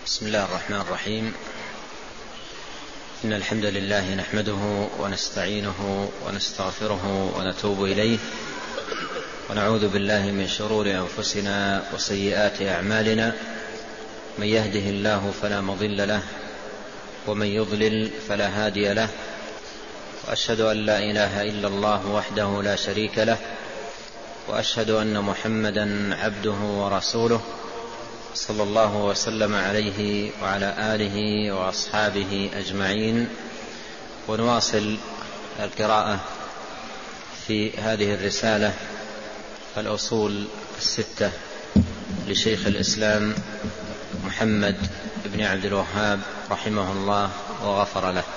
بسم الله الرحمن الرحيم. إن الحمد لله نحمده ونستعينه ونستغفره ونتوب إليه، ونعوذ بالله من شرور أنفسنا وسيئات أعمالنا. من يهده الله فلا مضل له، ومن يضلل فلا هادي له، وأشهد أن لا إله إلا الله وحده لا شريك له، وأشهد أن محمدا عبده ورسوله صلى الله وسلم عليه وعلى آله وأصحابه أجمعين. ونواصل القراءة في هذه الرسالة الأصول الستة لشيخ الإسلام محمد بن عبد الوهاب رحمه الله وغفر له.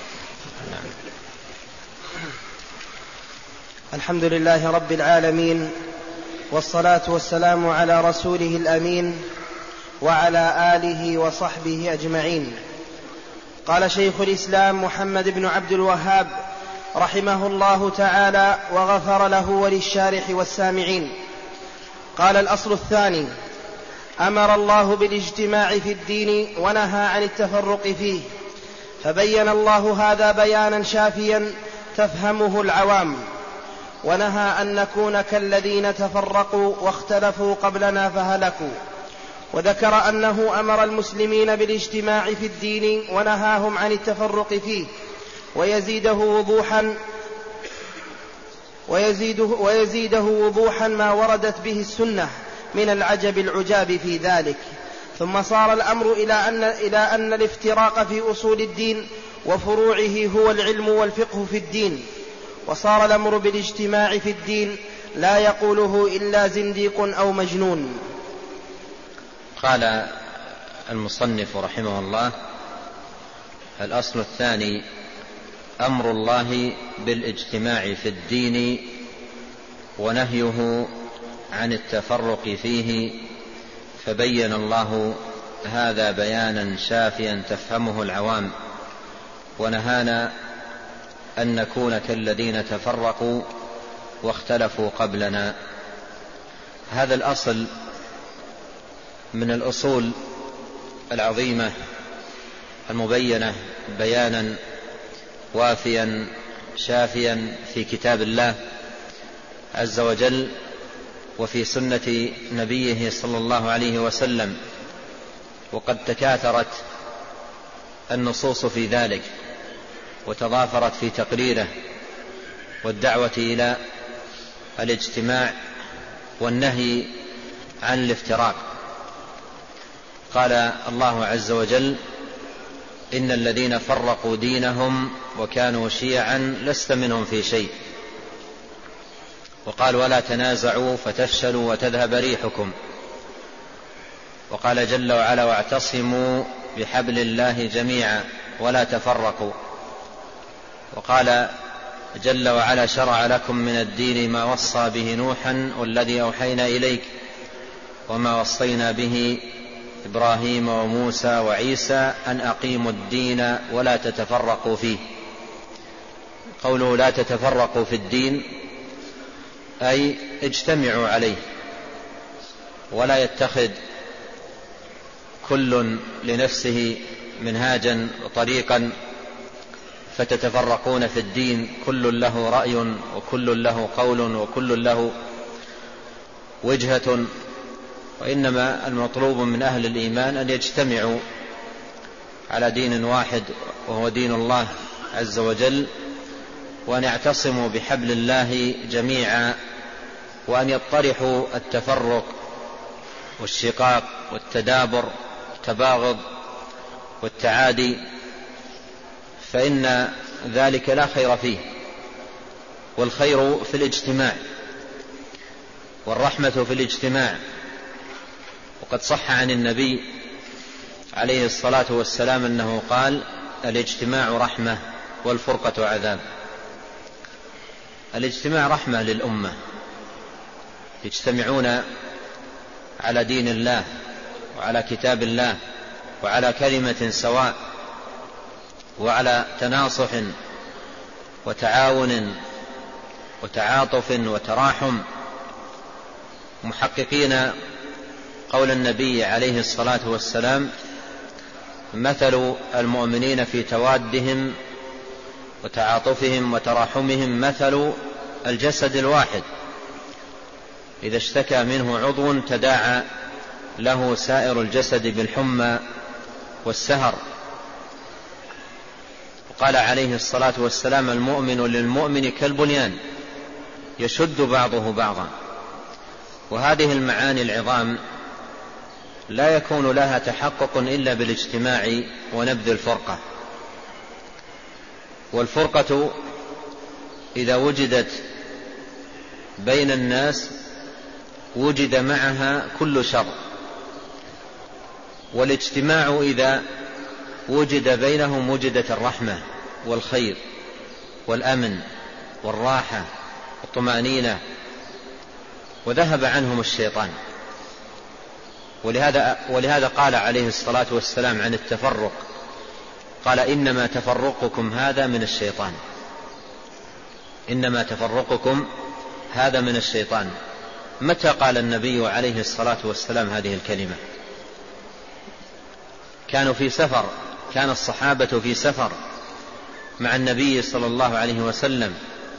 الحمد لله رب العالمين، والصلاة والسلام على رسوله الأمين وعلى آله وصحبه أجمعين. قال شيخ الإسلام محمد بن عبد الوهاب رحمه الله تعالى وغفر له وللشارح والسامعين. قال: الأصل الثاني: أمر الله بالاجتماع في الدين ونهى عن التفرق فيه، فبين الله هذا بيانا شافيا تفهمه العوام، ونهى أن نكون كالذين تفرقوا واختلفوا قبلنا فهلكوا. وذكر أنه أمر المسلمين بالاجتماع في الدين ونهاهم عن التفرق فيه، ويزيده وضوحا ما وردت به السنة من العجب العجاب في ذلك. ثم صار الأمر إلى أن الافتراق في أصول الدين وفروعه هو العلم والفقه في الدين، وصار الأمر بالاجتماع في الدين لا يقوله إلا زنديق أو مجنون. قال المصنف رحمه الله: الأصل الثاني: أمر الله بالاجتماع في الدين ونهيه عن التفرق فيه، فبين الله هذا بيانا شافيا تفهمه العوام، ونهانا أن نكون كالذين تفرقوا واختلفوا قبلنا. هذا الأصل من الأصول العظيمة المبينة بيانا وافيا شافيا في كتاب الله عز وجل وفي سنة نبيه صلى الله عليه وسلم، وقد تكاثرت النصوص في ذلك وتضافرت في تقريره والدعوة إلى الاجتماع والنهي عن الافتراق. قال الله عز وجل: إن الذين فرقوا دينهم وكانوا شيعا لست منهم في شيء. وقال: ولا تنازعوا فتفشلوا وتذهب ريحكم. وقال جل وعلا: واعتصموا بحبل الله جميعا ولا تفرقوا. وقال جل وعلا: شرع لكم من الدين ما وصى به نوحا والذي أوحينا إليك وما وصينا به إبراهيم وموسى وعيسى أن أقيموا الدين ولا تتفرقوا فيه. قوله لا تتفرقوا في الدين أي اجتمعوا عليه، ولا يتخذ كل لنفسه منهاجا وطريقا فتتفرقون في الدين، كل له رأي وكل له قول وكل له وجهة. وإنما المطلوب من أهل الإيمان أن يجتمعوا على دين واحد وهو دين الله عز وجل، وأن يعتصموا بحبل الله جميعا، وأن يطرحوا التفرق والشقاق والتدابر والتباغض والتعادي، فإن ذلك لا خير فيه، والخير في الاجتماع والرحمة في الاجتماع. وقد صح عن النبي عليه الصلاة والسلام أنه قال: الاجتماع رحمة والفرقة عذاب. الاجتماع رحمة للأمة، يجتمعون على دين الله وعلى كتاب الله وعلى كلمة سواء وعلى تناصح وتعاون وتعاطف وتراحم، محققين قول النبي عليه الصلاة والسلام: مثل المؤمنين في توادهم وتعاطفهم وتراحمهم مثل الجسد الواحد إذا اشتكى منه عضو تداعى له سائر الجسد بالحمى والسهر. وقال عليه الصلاة والسلام: المؤمن للمؤمن كالبنيان يشد بعضه بعضا. وهذه المعاني العظام لا يكون لها تحقق إلا بالاجتماع ونبذ الفرقة. والفرقة إذا وجدت بين الناس وجد معها كل شر، والاجتماع إذا وجد بينهم وجدت الرحمة والخير والأمن والراحة والطمأنينة، وذهب عنهم الشيطان. ولهذا قال عليه الصلاة والسلام عن التفرق، قال: إنما تفرقكم هذا من الشيطان. إنما تفرقكم هذا من الشيطان. متى قال النبي عليه الصلاة والسلام هذه الكلمة؟ كانوا في سفر، كان الصحابة في سفر مع النبي صلى الله عليه وسلم.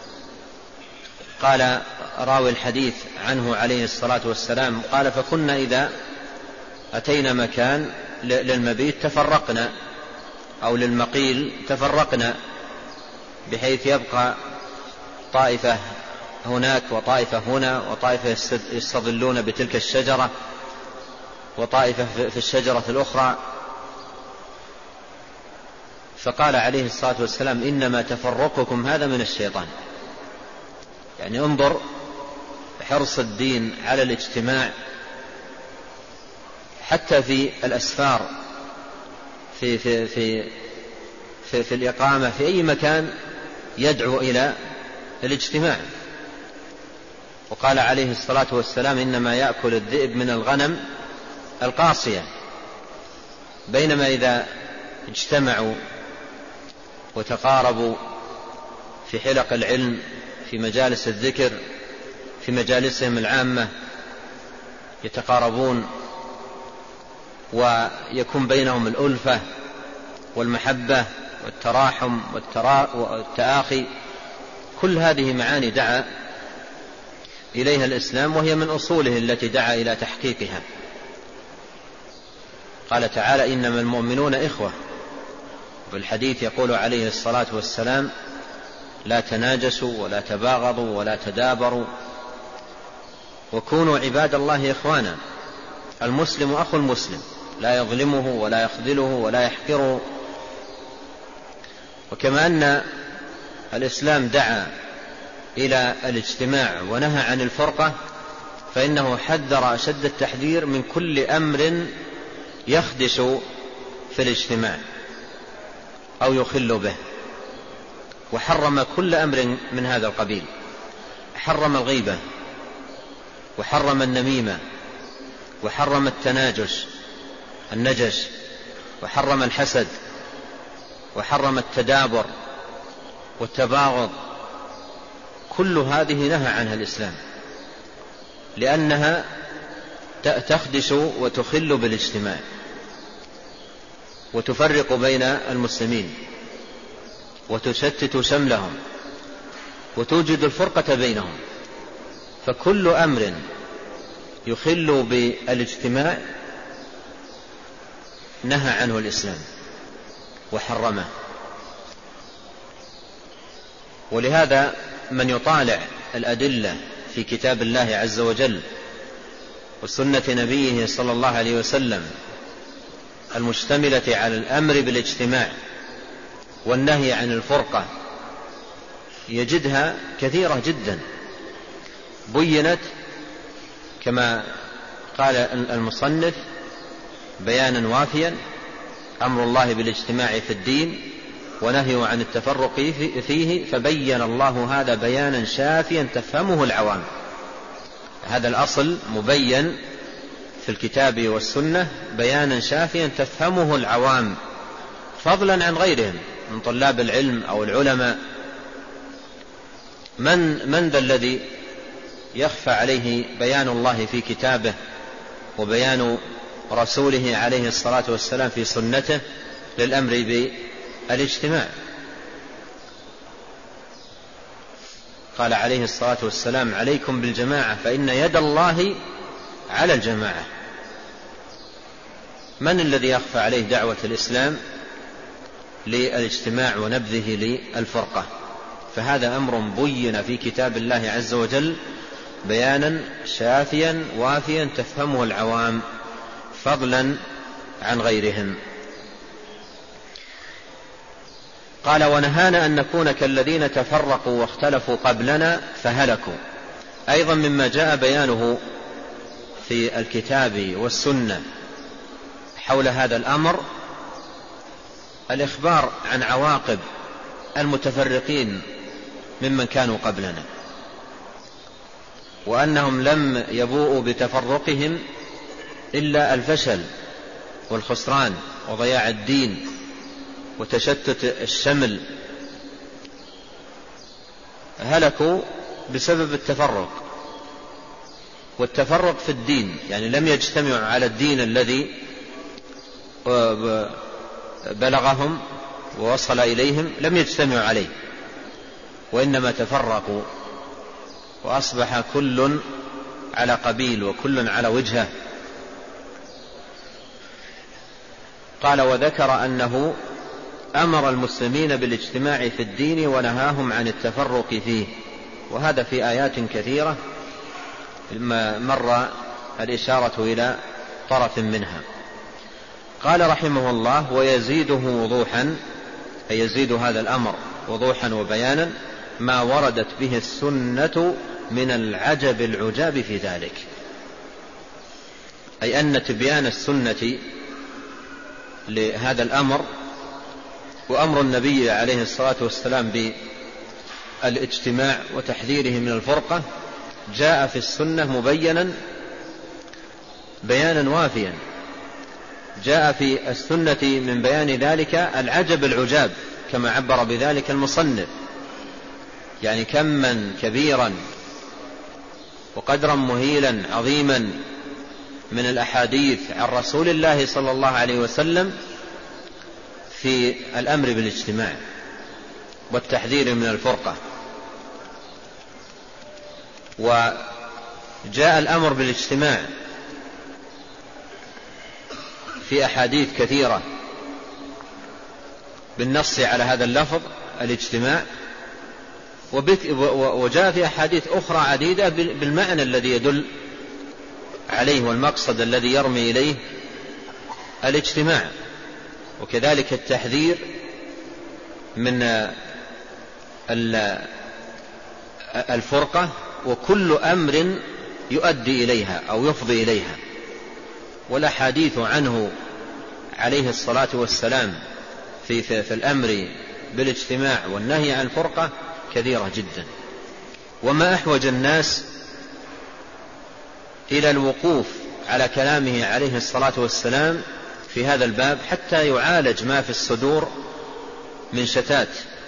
قال راوي الحديث عنه عليه الصلاة والسلام قال: فكنا إذا أتينا مكان للمبيت تفرقنا، أو للمقيل تفرقنا، بحيث يبقى طائفة هناك وطائفة هنا، وطائفة يستظلون بتلك الشجرة، وطائفة في الشجرة الأخرى. فقال عليه الصلاة والسلام: إنما تفرقكم هذا من الشيطان. يعني انظر حرص الدين على الاجتماع حتى في الأسفار، في الإقامة في أي مكان يدعو إلى الاجتماع. وقال عليه الصلاة والسلام: إنما يأكل الذئب من الغنم القاصية. بينما إذا اجتمعوا وتقاربوا في حلق العلم، في مجالس الذكر، في مجالسهم العامة، يتقاربون ويكون بينهم الألفة والمحبة والتراحم والتآخي. كل هذه معاني دعا إليها الإسلام، وهي من أصوله التي دعا إلى تحقيقها. قال تعالى: إنما المؤمنون إخوة. وفي الحديث يقول عليه الصلاة والسلام: لا تناجسوا ولا تباغضوا ولا تدابروا وكونوا عباد الله إخوانا. المسلم أخو المسلم، لا يظلمه ولا يخذله ولا يحقره. وكما أن الإسلام دعا إلى الاجتماع ونهى عن الفرقة، فإنه حذر أشد التحذير من كل أمر يخدش في الاجتماع أو يخل به، وحرم كل أمر من هذا القبيل. حرم الغيبة، وحرم النميمة، وحرم النجش، وحرم الحسد، وحرم التدابر والتباغض. كل هذه نهى عنها الإسلام، لأنها تخدش وتخل بالاجتماع وتفرق بين المسلمين وتشتت شملهم وتوجد الفرقة بينهم. فكل أمر يخل بالاجتماع نهى عنه الإسلام وحرمه. ولهذا من يطالع الأدلة في كتاب الله عز وجل وسنة نبيه صلى الله عليه وسلم المشتملة على الأمر بالاجتماع والنهي عن الفرقة، يجدها كثيرة جدا، بينت كما قال المصنف بيانا وافيا: أمر الله بالاجتماع في الدين ونهيه عن التفرق فيه، فبين الله هذا بيانا شافيا تفهمه العوام. هذا الأصل مبين في الكتاب والسنة بيانا شافيا تفهمه العوام، فضلا عن غيرهم من طلاب العلم أو العلماء. من ذا الذي يخفى عليه بيان الله في كتابه وبيان رسوله عليه الصلاة والسلام في سنته للأمر بالاجتماع. قال عليه الصلاة والسلام: عليكم بالجماعة فإن يد الله على الجماعة. من الذي يخفى عليه دعوة الإسلام للاجتماع ونبذه للفرقة؟ فهذا أمر بين في كتاب الله عز وجل بيانا شافيا وافيا تفهمه العوام فضلا عن غيرهم. قال: ونهانا أن نكون كالذين تفرقوا واختلفوا قبلنا فهلكوا. أيضا مما جاء بيانه في الكتاب والسنة حول هذا الأمر الإخبار عن عواقب المتفرقين ممن كانوا قبلنا، وأنهم لم يبوءوا بتفرقهم إلا الفشل والخسران وضياع الدين وتشتت الشمل. هلكوا بسبب التفرق، والتفرق في الدين، يعني لم يجتمعوا على الدين الذي بلغهم ووصل إليهم، لم يجتمعوا عليه، وإنما تفرقوا وأصبح كل على قبيل وكل على وجهه. قال: وذكر أنه أمر المسلمين بالاجتماع في الدين ونهاهم عن التفرق فيه، وهذا في آيات كثيرة مر الإشارة إلى طرف منها. قال رحمه الله: ويزيده وضوحا، أي يزيد هذا الأمر وضوحا وبيانا ما وردت به السنة من العجب العجاب في ذلك، أي أن تبيان السنة لهذا الأمر وأمر النبي عليه الصلاة والسلام بالاجتماع وتحذيره من الفرقة جاء في السنة مبينا بيانا وافيا. جاء في السنة من بيان ذلك العجب العجاب كما عبر بذلك المصنف، يعني كما كبيرا وقدرا مهيلا عظيما من الأحاديث عن رسول الله صلى الله عليه وسلم في الأمر بالاجتماع والتحذير من الفرقة. وجاء الأمر بالاجتماع في أحاديث كثيرة بالنص على هذا اللفظ الاجتماع، وجاء في أحاديث أخرى عديدة بالمعنى الذي يدل عليه والمقصد الذي يرمي إليه الاجتماع، وكذلك التحذير من الفرقة وكل أمر يؤدي إليها أو يفضي إليها. والأحاديث عنه عليه الصلاة والسلام في الأمر بالاجتماع والنهي عن الفرقة كثيرة جدا. وما أحوج الناس إلى الوقوف على كلامه عليه الصلاة والسلام في هذا الباب حتى يعالج ما في الصدور من شتات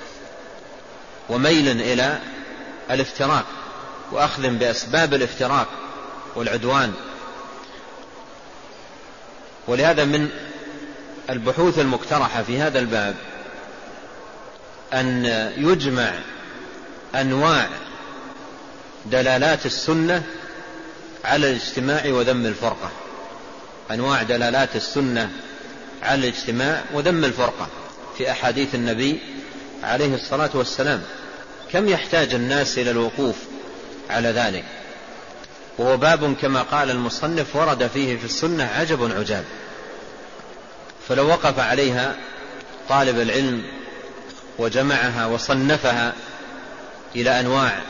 وميل إلى الافتراق وأخذ بأسباب الافتراق والعدوان. ولهذا من البحوث المقترحة في هذا الباب أن يجمع أنواع دلالات السنة على الاجتماع وذم الفرقة، أنواع دلالات السنة على الاجتماع وذم الفرقة في أحاديث النبي عليه الصلاة والسلام. كم يحتاج الناس إلى الوقوف على ذلك، وهو باب كما قال المصنف ورد فيه في السنة عجب عجاب. فلو وقف عليها طالب العلم وجمعها وصنفها إلى أنواع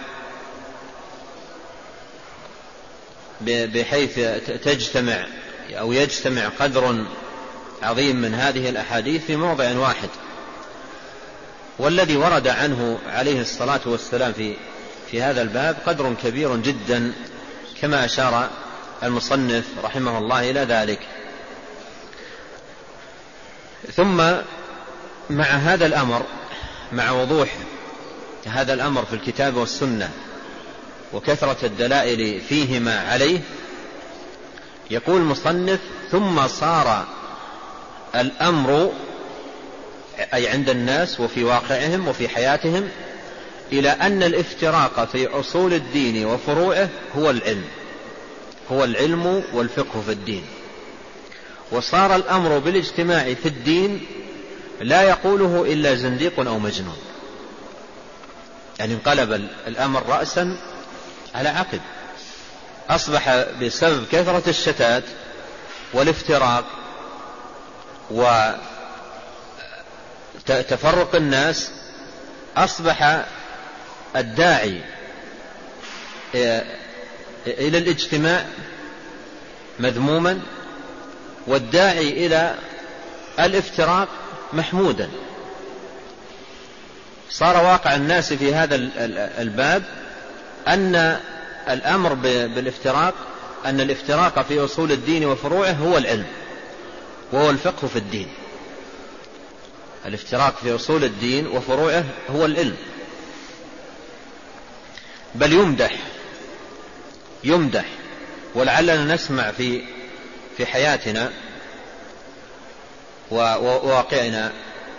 بحيث تجتمع أو يجتمع قدر عظيم من هذه الأحاديث في موضع واحد. والذي ورد عنه عليه الصلاة والسلام في هذا الباب قدر كبير جدا كما أشار المصنف رحمه الله إلى ذلك. ثم مع هذا الأمر، مع وضوح هذا الأمر في الكتاب والسنة وكثرة الدلائل فيهما عليه، يقول المصنف: ثم صار الأمر أي عند الناس وفي واقعهم وفي حياتهم، إلى أن الافتراق في أصول الدين وفروعه هو العلم والفقه في الدين. وصار الأمر بالاجتماع في الدين لا يقوله إلا زنديق أو مجنون، يعني انقلب الأمر رأسا على عقب. أصبح بسبب كثرة الشتات والافتراق وتفرق الناس، أصبح الداعي إلى الاجتماع مذموما، والداعي إلى الافتراق محمودا. صار واقع الناس في هذا الباب أن الأمر بالافتراق، أن الافتراق في أصول الدين وفروعه هو العلم وهو الفقه في الدين. الافتراق في أصول الدين وفروعه هو العلم، بل يمدح. ولعلنا نسمع في حياتنا وواقعنا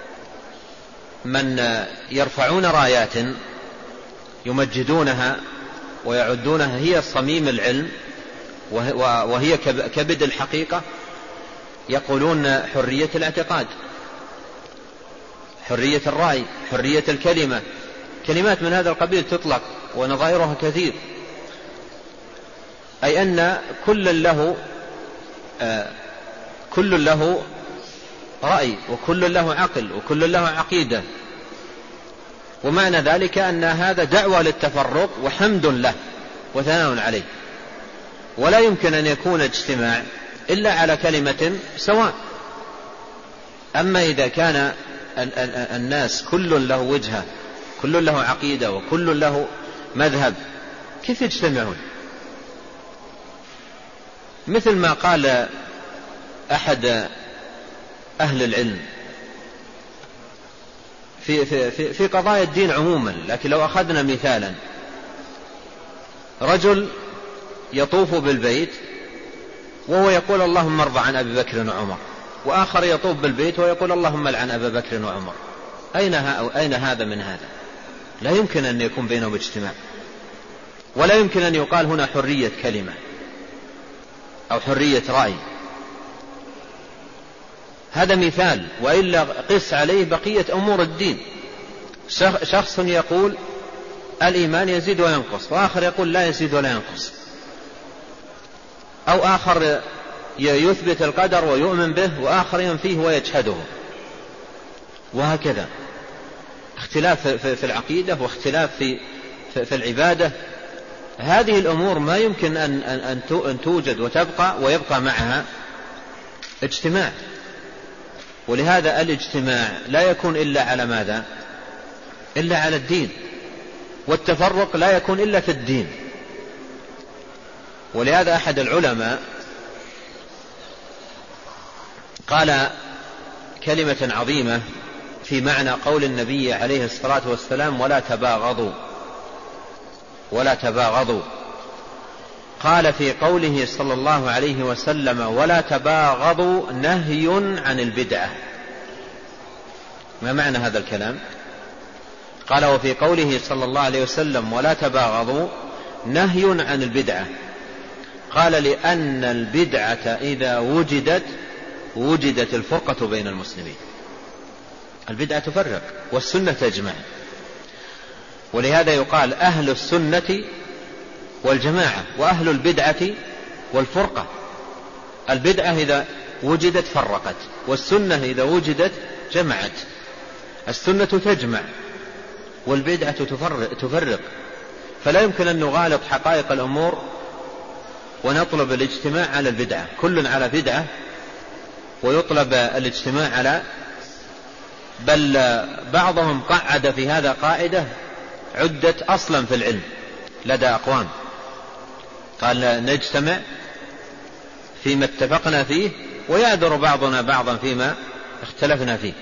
من يرفعون رايات يمجدونها ويعدونها هي صميم العلم وهي كبد الحقيقة، يقولون حرية الاعتقاد، حرية الرأي، حرية الكلمة، كلمات من هذا القبيل تطلق ونظائرها كثير، أي أن كل له رأي وكل له عقل وكل له عقيدة. ومعنى ذلك أن هذا دعوة للتفرق وحمد له وثناء عليه، ولا يمكن أن يكون اجتماع إلا على كلمة سواء. أما إذا كان الناس كل له وجهة، كل له عقيدة وكل له مذهب، كيف يجتمعون؟ مثل ما قال أحد أهل العلم في قضايا الدين عموما، لكن لو أخذنا مثالا، رجل يطوف بالبيت وهو يقول اللهم ارض عن أبي بكر وعمر، وآخر يطوف بالبيت ويقول اللهم لعن أبا بكر وعمر. أين هذا من هذا؟ لا يمكن أن يكون بينهم اجتماع، ولا يمكن أن يقال هنا حرية كلمة أو حرية رأي. هذا مثال، وإلا قس عليه بقية أمور الدين. شخص يقول الإيمان يزيد وينقص، وآخر يقول لا يزيد ولا ينقص، أو آخر يثبت القدر ويؤمن به وآخر ينفيه ويجحده، وهكذا اختلاف في العقيدة واختلاف في العبادة. هذه الأمور ما يمكن أن توجد وتبقى ويبقى معها اجتماع. ولهذا الاجتماع لا يكون إلا على ماذا؟ إلا على الدين، والتفرق لا يكون إلا في الدين. ولهذا أحد العلماء قال كلمة عظيمة في معنى قول النبي عليه الصلاة والسلام ولا تباغضوا. قال في قوله صلى الله عليه وسلم ولا تباغضوا نهي عن البدعة. ما معنى هذا الكلام؟ قال وفي قوله صلى الله عليه وسلم ولا تباغضوا نهي عن البدعة. قال لأن البدعة إذا وجدت الفرقة بين المسلمين. البدعة تفرق والسنة تجمع، ولهذا يقال أهل السنة والجماعة وأهل البدعة والفرقة. البدعة إذا وجدت فرقت، والسنة إذا وجدت جمعت. السنة تجمع والبدعة تفرق، فلا يمكن أن نغالط حقائق الأمور ونطلب الاجتماع على البدعة. كل على بدعة ويطلب الاجتماع على، بل بعضهم قعد في هذا قاعدة عدت أصلا في العلم لدى أقوام، قال نجتمع فيما اتفقنا فيه ويعذر بعضنا بعضا فيما اختلفنا فيه،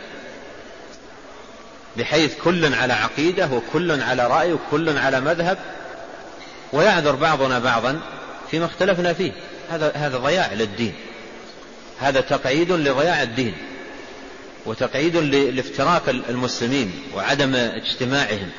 بحيث كل على عقيدة وكل على رأي وكل على مذهب، ويعذر بعضنا بعضا فيما اختلفنا فيه. هذا ضياع للدين، هذا تقعيد لضياع الدين. وتقعيد لافتراق المسلمين وعدم اجتماعهم.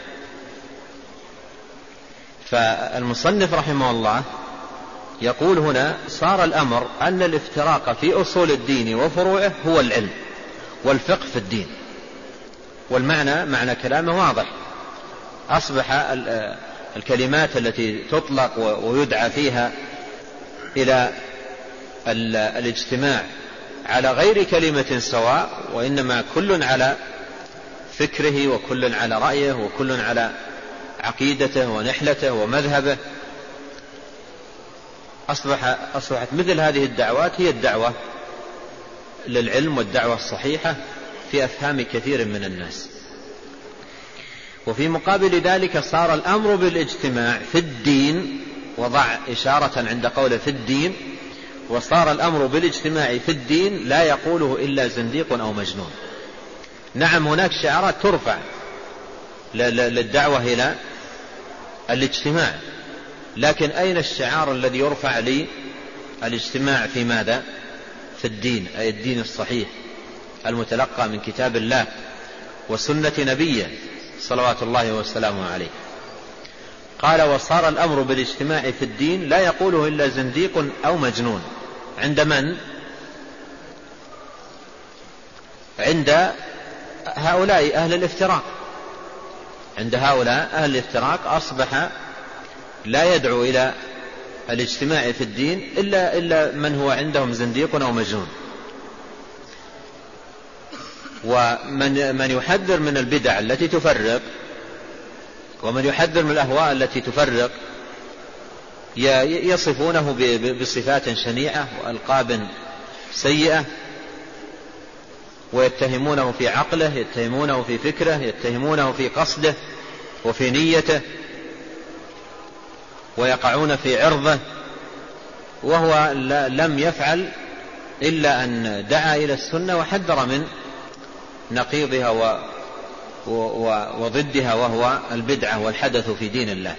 فالمصنف رحمه الله يقول هنا: صار الأمر أن الافتراق في أصول الدين وفروعه هو العلم والفقه في الدين. والمعنى معنى كلامه واضح. أصبح الكلمات التي تطلق ويدعى فيها إلى الاجتماع على غير كلمة سواء، وإنما كل على فكره وكل على رأيه وكل على عقيدته ونحلته ومذهبه. أصبحت مثل هذه الدعوات هي الدعوة للعلم والدعوة الصحيحة في أفهام كثير من الناس. وفي مقابل ذلك صار الأمر بالاجتماع في الدين، وضع إشارة عند قوله في الدين، وصار الأمر بالاجتماع في الدين لا يقوله إلا زنديق أو مجنون. نعم هناك شعارات ترفع للدعوة إلى الاجتماع، لكن أين الشعار الذي يرفع للاجتماع في ماذا؟ في الدين، أي الدين الصحيح المتلقى من كتاب الله وسنة نبيه صلوات الله وسلامه عليه. قال: وصار الأمر بالاجتماع في الدين لا يقوله إلا زنديق أو مجنون. عند من؟ عند هؤلاء أهل الافتراق. عند هؤلاء أهل الافتراق أصبح لا يدعو إلى الاجتماع في الدين إلا من هو عندهم زنديق أو مجنون. ومن يحذر من البدع التي تفرق، ومن يحذر من الأهواء التي تفرق، يصفونه بصفات شنيعة وألقاب سيئة، ويتهمونه في عقله، يتهمونه في فكره، يتهمونه في قصده وفي نيته، ويقعون في عرضه، وهو لم يفعل إلا أن دعا إلى السنة وحذر من نقيضها وضدها، وهو البدعة والحدث في دين الله.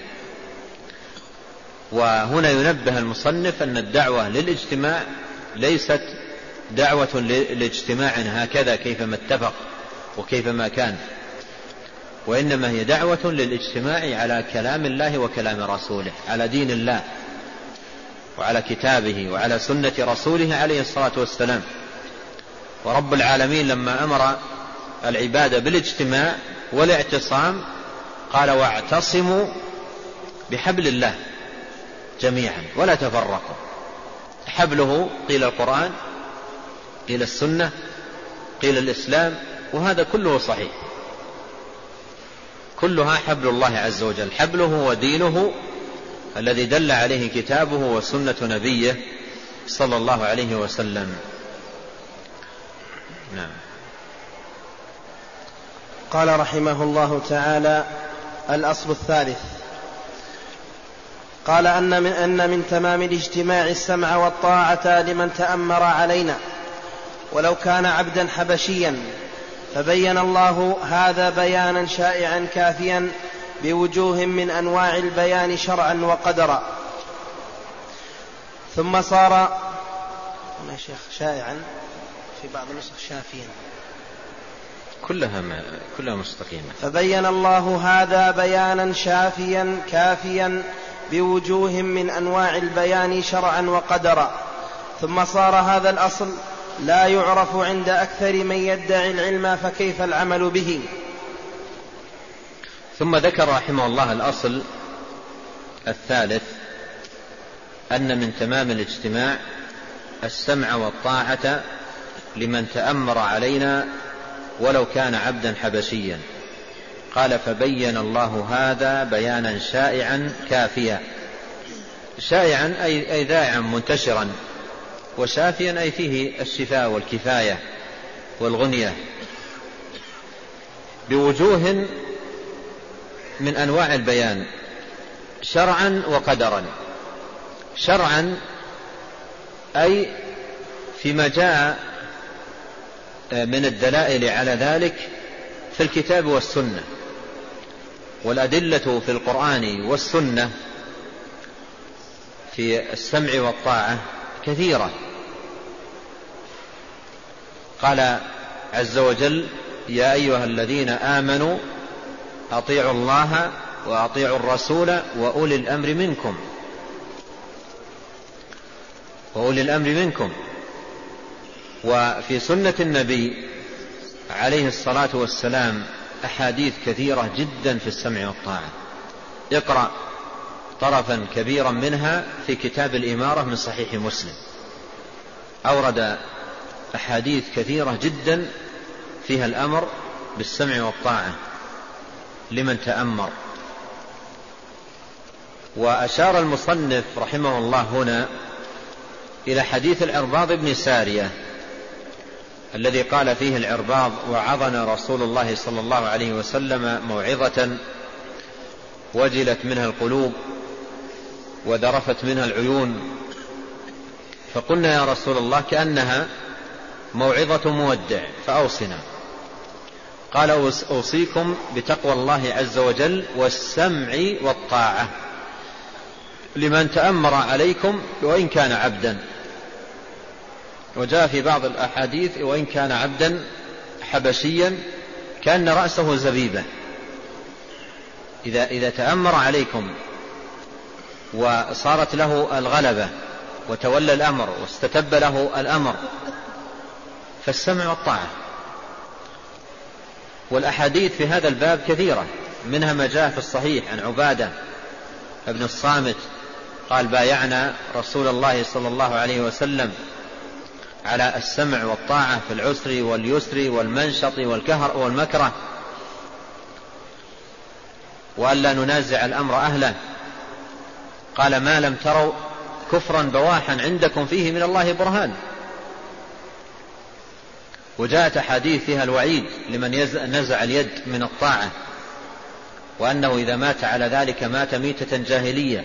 وهنا ينبه المصنف أن الدعوة للاجتماع ليست دعوة لاجتماع هكذا كيفما اتفق وكيفما كان، وإنما هي دعوة للاجتماع على كلام الله وكلام رسوله، على دين الله وعلى كتابه وعلى سنة رسوله عليه الصلاة والسلام. ورب العالمين لما أمر العباد بالاجتماع والاعتصام قال: واعتصموا بحبل الله جميعا ولا تفرقوا. حبله قيل القرآن، قيل السنة، قيل الإسلام، وهذا كله صحيح، كلها حبل الله عز وجل. حبله ودينه الذي دل عليه كتابه وسنة نبيه صلى الله عليه وسلم. نعم. قال رحمه الله تعالى: الأصل الثالث. قال أن من تمام الاجتماع السمع والطاعة لمن تأمر علينا ولو كان عبدا حبشيا، فبين الله هذا بيانا شائعا كافيا بوجوه من أنواع البيان شرعا وقدرا. ثم صار يا شيخ شائعا، في بعض النسخ شافيا، كلها مستقيمة. فبين الله هذا بيانا شافيا كافيا بوجوه من أنواع البيان شرعا وقدرا. ثم صار هذا الأصل لا يعرف عند أكثر من يدعي العلم، فكيف العمل به؟ ثم ذكر رحمه الله الأصل الثالث: أن من تمام الاجتماع السمع والطاعة لمن تأمر علينا ولو كان عبدا حبشيا. قال: فبين الله هذا بيانا شائعا كافيا. شائعا أي ذائعا منتشرا، وشافيا أي فيه الشفاء والكفاية والغنية، بوجوه من أنواع البيان شرعا وقدرا. شرعا أي فيما جاء من الدلائل على ذلك في الكتاب والسنة، والأدلة في القرآن والسنة في السمع والطاعة كثيرة. قال عز وجل: يا أيها الذين آمنوا أطيعوا الله وأطيعوا الرسول وأولي الأمر منكم. وفي سنة النبي عليه الصلاة والسلام أحاديث كثيرة جدا في السمع والطاعة. اقرأ طرفا كبيرا منها في كتاب الإمارة من صحيح مسلم، أورد أحاديث كثيرة جدا فيها الأمر بالسمع والطاعة لمن تأمر. وأشار المصنف رحمه الله هنا إلى حديث العرباض بن سارية الذي قال فيه العرباض: وعظنا رسول الله صلى الله عليه وسلم موعظة وجلت منها القلوب وذرفت منها العيون، فقلنا يا رسول الله كأنها موعظة مودع فأوصنا. قال: أوصيكم بتقوى الله عز وجل والسمع والطاعة لمن تأمر عليكم وإن كان عبدا. وجاء في بعض الأحاديث: وإن كان عبدا حبشيا كأن رأسه زبيبة. إذا تأمر عليكم وصارت له الغلبة وتولى الأمر واستتب له الأمر فالسمع والطاعة. والأحاديث في هذا الباب كثيرة، منها ما جاء في الصحيح عن عبادة ابن الصامت قال: بايعنا رسول الله صلى الله عليه وسلم على السمع والطاعة في العسر واليسر والمنشط والمكره، وألا ننازع الأمر أهله. قال: ما لم تروا كفرا بواحا عندكم فيه من الله برهان. وجاءت أحاديث فيها الوعيد لمن نزع اليد من الطاعة، وأنه إذا مات على ذلك مات ميتة جاهلية.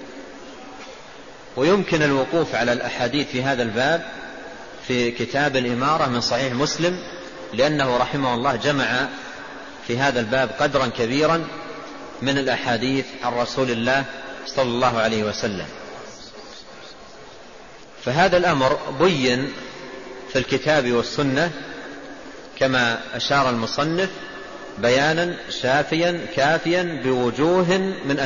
ويمكن الوقوف على الأحاديث في هذا الباب في كتاب الإمارة من صحيح مسلم، لأنه رحمه الله جمع في هذا الباب قدرا كبيرا من الأحاديث عن رسول الله صلى الله عليه وسلم. فهذا الأمر بين في الكتاب والسنة كما أشار المصنف بيانا شافيا كافيا بوجوه من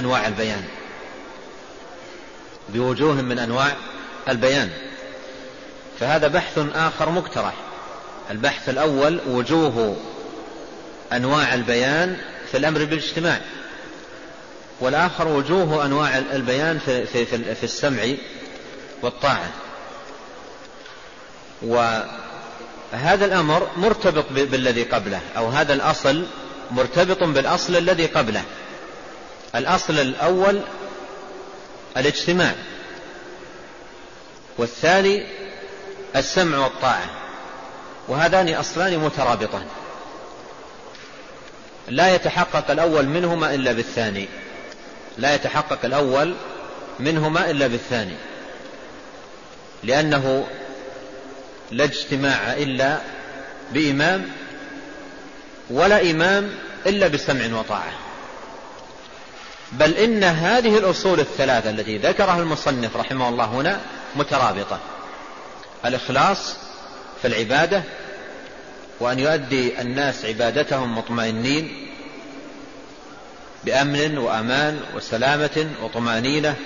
أنواع البيان. فهذا بحث آخر مقترح. البحث الأول وجوه أنواع البيان في الأمر بالاجتماع، والآخر وجوه أنواع البيان في السمع والطاعة. وهذا الأمر مرتبط بالذي قبله، أو هذا الأصل مرتبط بالأصل الذي قبله. الأصل الأول الاجتماع، والثاني السمع والطاعة، وهذان أصلان مترابطان لا يتحقق الأول منهما إلا بالثاني، لأنه لا اجتماع إلا بإمام، ولا إمام إلا بسمع وطاعة. بل إن هذه الأصول الثلاثة التي ذكرها المصنف رحمه الله هنا مترابطة: الإخلاص في العبادة، وأن يؤدي الناس عبادتهم مطمئنين بأمن وأمان وسلامة وطمأنينة،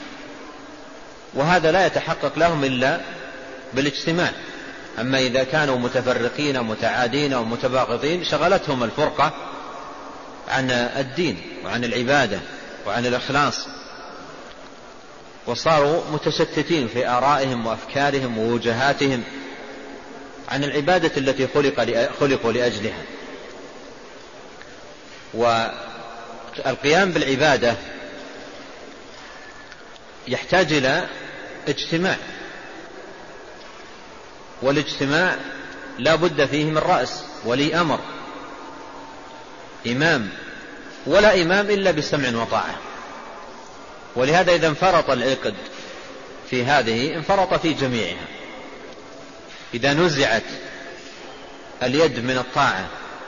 وهذا لا يتحقق لهم إلا بالاجتماع. أما إذا كانوا متفرقين متعادين ومتباغضين شغلتهم الفرقة عن الدين وعن العبادة وعن الإخلاص، وصاروا متشتتين في آرائهم وأفكارهم ووجهاتهم عن العبادة التي خلقوا لأجلها. والقيام بالعبادة يحتاج إلى اجتماع، والاجتماع لا بد فيه من رأس ولي أمر إمام، ولا إمام إلا بسمع وطاعة. ولهذا إذا انفرط العقد في هذه انفرط في جميعها. إذا نزعت اليد من الطاعة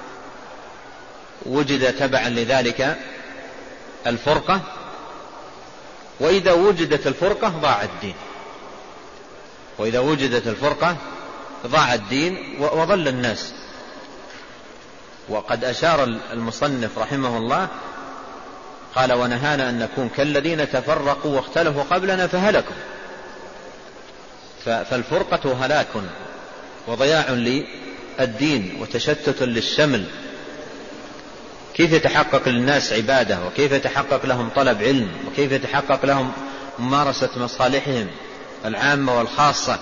وجد تبعا لذلك الفرقة، وإذا وجدت الفرقة ضاع الدين وضل الناس وقد أشار المصنف رحمه الله قال: ونهانا أن نكون كالذين تفرقوا واختلفوا قبلنا فهلكوا. فالفرقة هلاك وضياع للدين وتشتت للشمل. كيف يتحقق للناس عبادة، وكيف يتحقق لهم طلب علم، وكيف يتحقق لهم ممارسة مصالحهم العامة والخاصة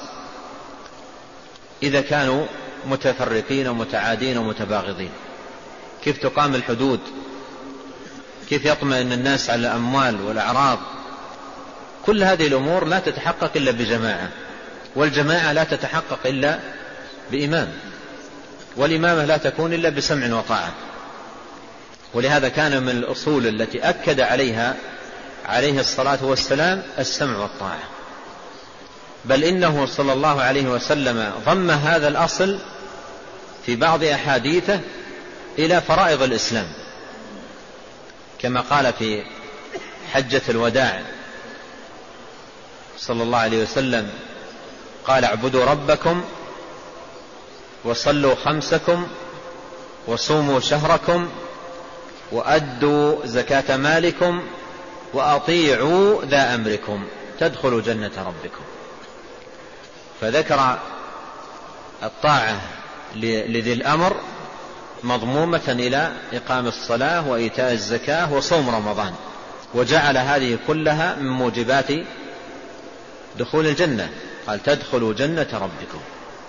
إذا كانوا متفرقين ومتعادين ومتباغضين؟ كيف تقام الحدود؟ كيف يطمئن الناس على الأموال والأعراض؟ كل هذه الأمور لا تتحقق إلا بجماعة، والجماعة لا تتحقق إلا بإمام، والإمامة لا تكون إلا بسمع وطاعة. ولهذا كان من الأصول التي أكد عليها عليه الصلاة والسلام السمع والطاعة، بل إنه صلى الله عليه وسلم ضم هذا الأصل في بعض أحاديثه إلى فرائض الإسلام، كما قال في حجة الوداع صلى الله عليه وسلم: قال: اعبدوا ربكم وصلوا خمسكم وصوموا شهركم وأدوا زكاة مالكم وأطيعوا ذا أمركم تدخلوا جنة ربكم. فذكر الطاعة لذي الأمر مضمومة إلى إقام الصلاة وإيتاء الزكاة وصوم رمضان، وجعل هذه كلها من موجبات دخول الجنة، قال: تدخلوا جنة ربكم.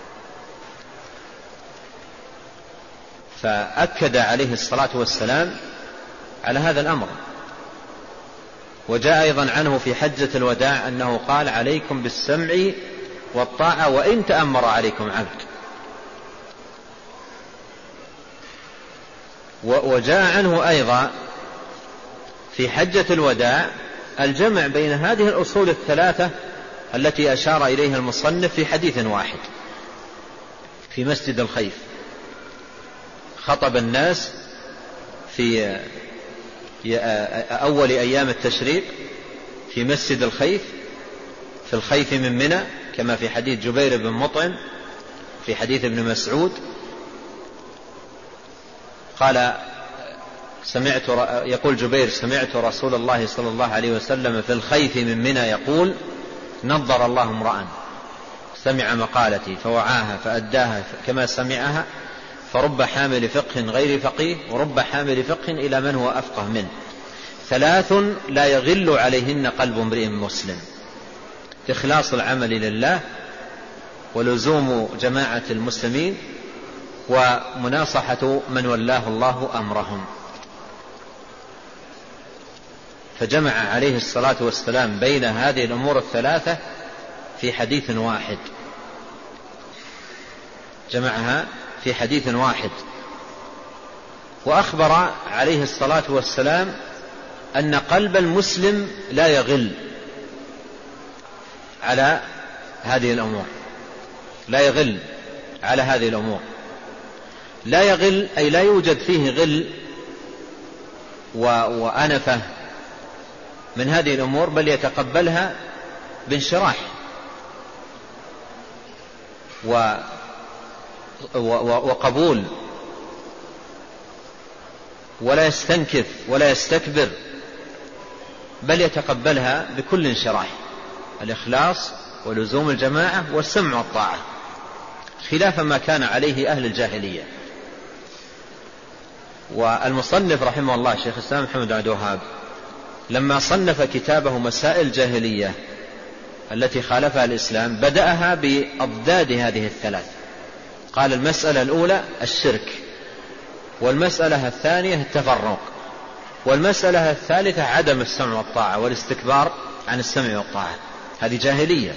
فأكد عليه الصلاة والسلام على هذا الأمر. وجاء أيضا عنه في حجة الوداع أنه قال: عليكم بالسمع والطاعة وإن تأمر عليكم عبد. وجاء عنه أيضا في حجة الوداع الجمع بين هذه الأصول الثلاثة التي أشار إليها المصنف في حديث واحد في مسجد الخيف. خطب الناس في أول أيام التشريق في مسجد الخيف، في الخيف من منى، كما في حديث جبير بن مطعم في حديث ابن مسعود. قال: يقول جبير: سمعت رسول الله صلى الله عليه وسلم في الخيف من منى يقول: نضر الله امرأ سمع مقالتي فوعاها فأداها كما سمعها، فرب حامل فقه غير فقيه، ورب حامل فقه إلى من هو أفقه منه، ثلاث لا يغل عليهن قلب امرئ مسلم: إخلاص العمل لله، ولزوم جماعة المسلمين، ومناصحة من ولاه الله أمرهم. فجمع عليه الصلاة والسلام بين هذه الأمور الثلاثة في حديث واحد، جمعها في حديث واحد. وأخبر عليه الصلاة والسلام أن قلب المسلم لا يغل على هذه الأمور، لا يغل على هذه الأمور. لا يغل أي لا يوجد فيه غل وأنفة من هذه الأمور، بل يتقبلها بانشراح وقبول، ولا يستنكف ولا يستكبر، بل يتقبلها بكل انشراح. الإخلاص ولزوم الجماعة والسمع والطاعة، خلاف ما كان عليه أهل الجاهلية. والمصنف رحمه الله شيخ الإسلام محمد بن عبد الوهاب لما صنف كتابه مسائل الجاهلية التي خالفها الإسلام بدأها بأضداد هذه الثلاث. قال: المسألة الأولى الشرك، والمسألة الثانية التفرق، والمسألة الثالثة عدم السمع والطاعة والاستكبار عن السمع والطاعة. هذه جاهلية،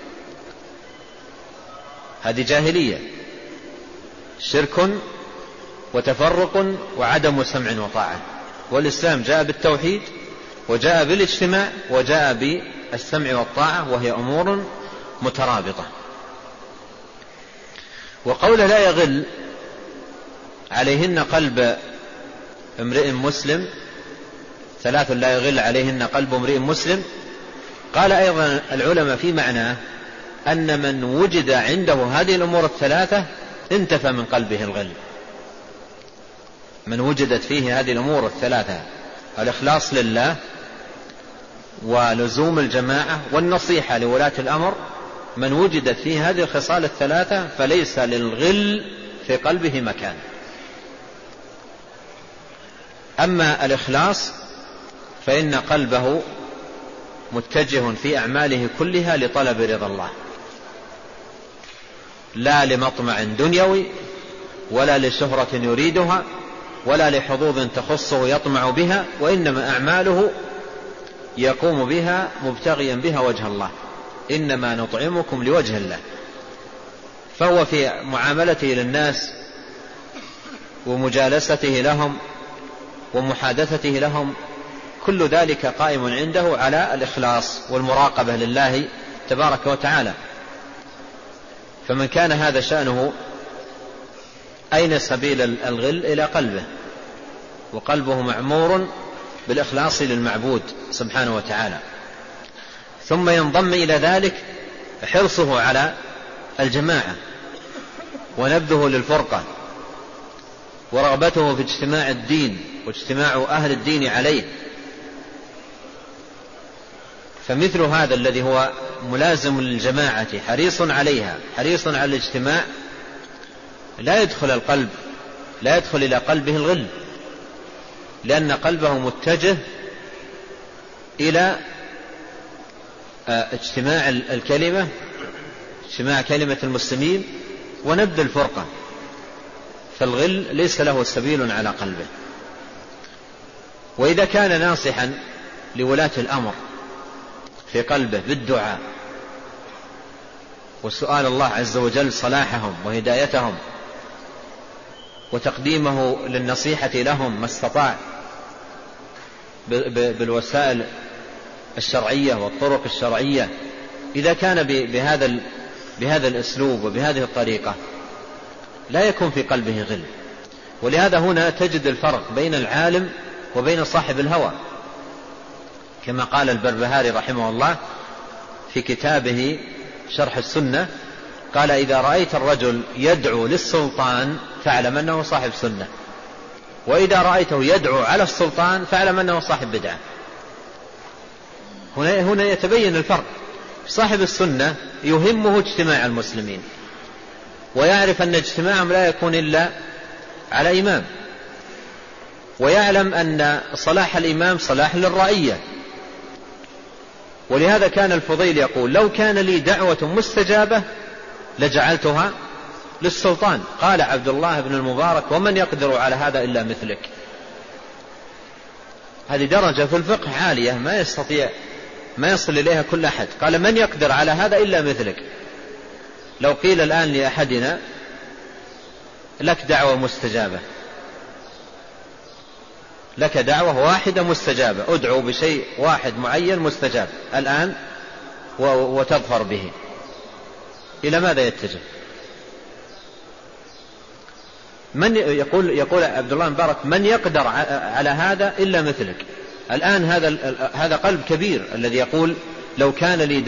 هذه جاهلية، شرك وتفرق وعدم سمع وطاعة. والإسلام جاء بالتوحيد وجاء بالاجتماع وجاء بالسمع والطاعة، وهي أمور مترابطة. وقول لا يغل عليهن قلب امرئ مسلم، ثلاث لا يغل عليهن قلب امرئ مسلم، قال أيضا العلماء في معناه أن من وجد عنده هذه الأمور الثلاثة انتفى من قلبه الغل، من وجدت فيه هذه الأمور الثلاثة: الإخلاص لله، ولزوم الجماعة، والنصيحة لولاة الأمر، من وجدت فيه هذه الخصال الثلاثة فليس للغل في قلبه مكان. أما الإخلاص فإن قلبه متجه في أعماله كلها لطلب رضا الله، لا لمطمع دنيوي، ولا لشهرة يريدها، ولا لحظوظ تخصه يطمع بها، وإنما أعماله يقوم بها مبتغيا بها وجه الله: إنما نطعمكم لوجه الله. فهو في معاملته للناس ومجالسته لهم ومحادثته لهم كل ذلك قائم عنده على الإخلاص والمراقبة لله تبارك وتعالى. فمن كان هذا شأنه أين سبيل الغل؟ إلى قلبه، وقلبه معمور بالإخلاص للمعبود سبحانه وتعالى. ثم ينضم إلى ذلك حرصه على الجماعة، ونبذه للفرقة، ورغبته في اجتماع الدين واجتماع أهل الدين عليه. فمثل هذا الذي هو ملازم للجماعة حريص عليها، حريص على الاجتماع، لا يدخل إلى قلبه الغل، لأن قلبه متجه إلى اجتماع الكلمة، اجتماع كلمة المسلمين، ونبذ الفرقة. فالغل ليس له سبيل على قلبه. وإذا كان ناصحا لولاة الأمر في قلبه بالدعاء وسؤال الله عز وجل صلاحهم وهدايتهم وتقديمه للنصيحة لهم ما استطاع بالوسائل الشرعية والطرق الشرعية، إذا كان بهذا الأسلوب وبهذه الطريقة لا يكون في قلبه غل. ولهذا هنا تجد الفرق بين العالم وبين صاحب الهوى، كما قال البربهاري رحمه الله في كتابه شرح السنة، قال: إذا رأيت الرجل يدعو للسلطان فاعلم أنه صاحب سنة، وإذا رأيته يدعو على السلطان فاعلم أنه صاحب بدعة. هنا يتبين الفرق. صاحب السنة يهمه اجتماع المسلمين، ويعرف أن اجتماعهم لا يكون إلا على إمام، ويعلم أن صلاح الإمام صلاح للرعية. ولهذا كان الفضيل يقول: لو كان لي دعوة مستجابة لجعلتها للسلطان. قال عبد الله بن المبارك: ومن يقدر على هذا إلا مثلك. هذه درجة في الفقه عالية ما يصل إليها كل أحد. قال: من يقدر على هذا إلا مثلك. لو قيل الآن لأحدنا: لك دعوة مستجابة، لك دعوة واحدة مستجابة، ادعو بشيء واحد معين مستجاب الآن وتظفر به، إلى ماذا يتجه؟ من يقول عبد الله المبارك: من يقدر على هذا إلا مثلك. الآن هذا قلب كبير الذي يقول: لو كان لي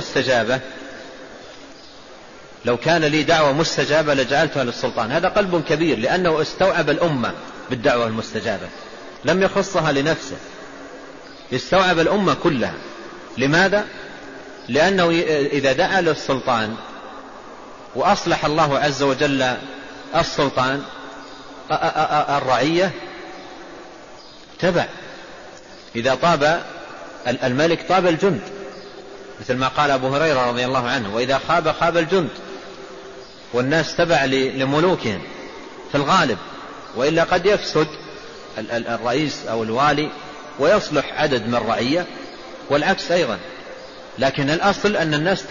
دعوة مستجابة لجعلتها للسلطان. هذا قلب كبير، لأنه استوعب الأمة بالدعوة المستجابة، لم يخصها لنفسه، استوعب الأمة كلها. لماذا؟ لأنه إذا دعا للسلطان وأصلح الله عز وجل السلطان، الرعية تبع. إذا طاب الملك طاب الجند، مثل ما قال أبو هريرة رضي الله عنه: وإذا خاب الجند. والناس تبع لملوكهم في الغالب، وإلا قد يفسد الرئيس أو الوالي ويصلح عدد من الرعية، والعكس أيضا. لكن الأصل أن الناس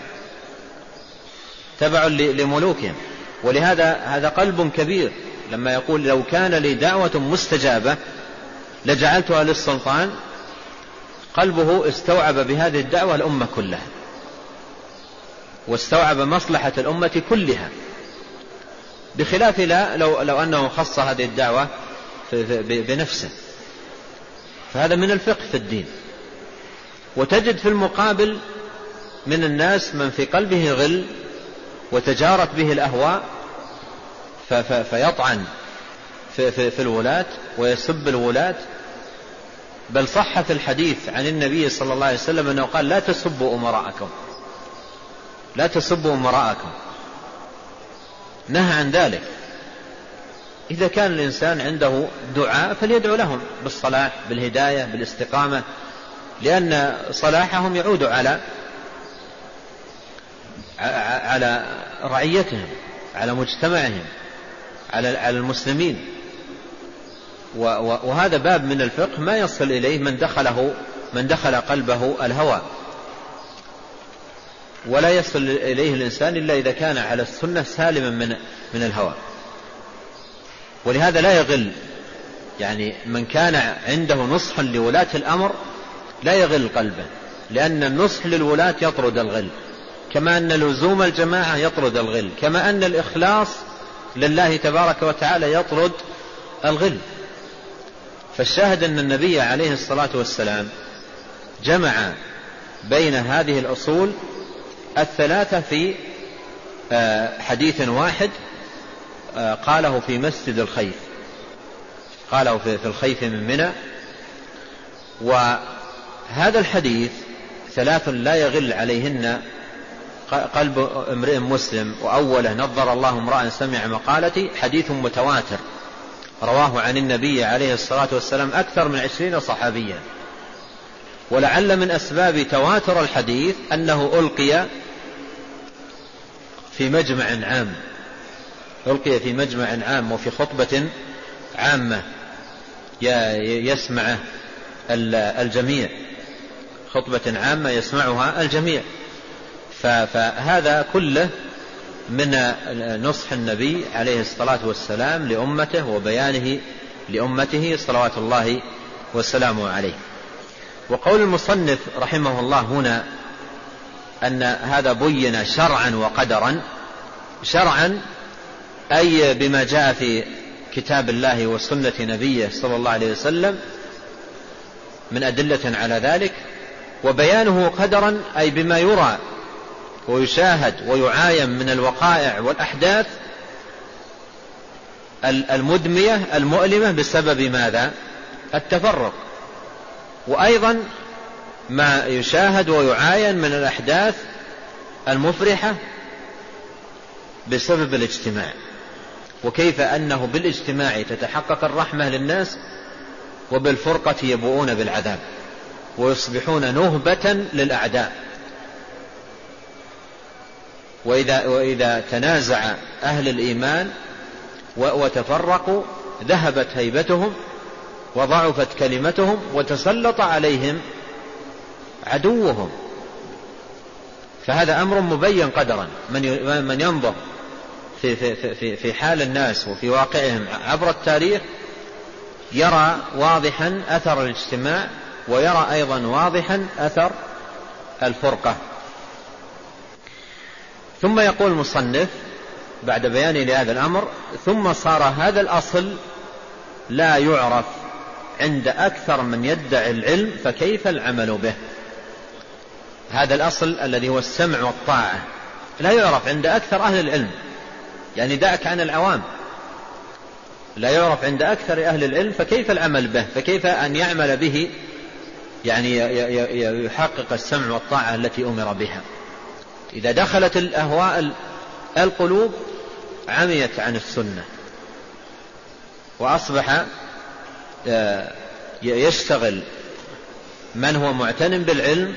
تبع لملوكهم. ولهذا هذا قلب كبير لما يقول: لو كان لي دعوة مستجابة لجعلتها للسلطان. قلبه استوعب بهذه الدعوة الأمة كلها، واستوعب مصلحة الأمة كلها، بخلاف لو أنه خص هذه الدعوة بنفسه. فهذا من الفقه في الدين. وتجد في المقابل من الناس من في قلبه غل وتجارت به الأهواء فيطعن في الولاة ويسب الولاة. بل صح في الحديث عن النبي صلى الله عليه وسلم أنه قال: لا تسبوا أمراءكم، لا تسبوا أمراءكم، نهى عن ذلك. إذا كان الإنسان عنده دعاء فليدعو لهم بالصلاح، بالهداية، بالاستقامة، لأن صلاحهم يعود على رعيتهم، على مجتمعهم، على المسلمين. وهذا باب من الفقه ما يصل إليه من دخل قلبه الهوى، ولا يصل إليه الإنسان إلا إذا كان على السنة سالما من الهوى. ولهذا لا يغل، يعني من كان عنده نصح لولاة الأمر لا يغل قلبه، لأن النصح للولاة يطرد الغل، كما أن لزوم الجماعة يطرد الغل، كما أن الإخلاص لله تبارك وتعالى يطرد الغل. فالشاهد أن النبي عليه الصلاة والسلام جمع بين هذه الأصول الثلاثة في حديث واحد قاله في مسجد الخيف، قاله في الخيف من منى. وهذا الحديث ثلاث لا يغل عليهن قلب امرئ مسلم، وأوله: نظر الله امرأ سمع مقالتي، حديث متواتر رواه عن النبي عليه الصلاة والسلام أكثر من 20 صحابيا. ولعل من أسباب تواتر الحديث أنه ألقي في مجمع عام، ألقي في مجمع عام وفي خطبة عامة يسمع الجميع، خطبة عامة يسمعها الجميع. فهذا كله من نصح النبي عليه الصلاة والسلام لأمته وبيانه لأمته صلوات الله والسلام عليه. وقول المصنف رحمه الله هنا أن هذا بين شرعا وقدرا. شرعا أي بما جاء في كتاب الله وسنة نبيه صلى الله عليه وسلم من أدلة على ذلك. وبيانه قدرا أي بما يرى ويشاهد ويعاين من الوقائع والأحداث المدمية المؤلمة بسبب ماذا؟ التفرق. وأيضا ما يشاهد ويعاين من الأحداث المفرحة بسبب الاجتماع، وكيف أنه بالاجتماع تتحقق الرحمة للناس، وبالفرقة يبوؤون بالعذاب ويصبحون نهبة للأعداء. وإذا تنازع أهل الإيمان وتفرقوا ذهبت هيبتهم وضعفت كلمتهم وتسلط عليهم عدوهم. فهذا أمر مبين قدرا. من ينظر في حال الناس وفي واقعهم عبر التاريخ يرى واضحا أثر الاجتماع، ويرى أيضا واضحا أثر الفرقة. ثم يقول المصنف بعد بيان لهذا الأمر: ثم صار هذا الأصل لا يعرف عند أكثر من يدعي العلم، فكيف العمل به؟ هذا الأصل الذي هو السمع والطاعة لا يعرف عند أكثر أهل العلم، يعني دعك عن العوام، لا يعرف عند أكثر أهل العلم، فكيف العمل به؟ فكيف أن يعمل به؟ يعني يحقق السمع والطاعة التي أمر بها. إذا دخلت الأهواء القلوب عميت عن السنة، وأصبح يشتغل من هو معتن بالعلم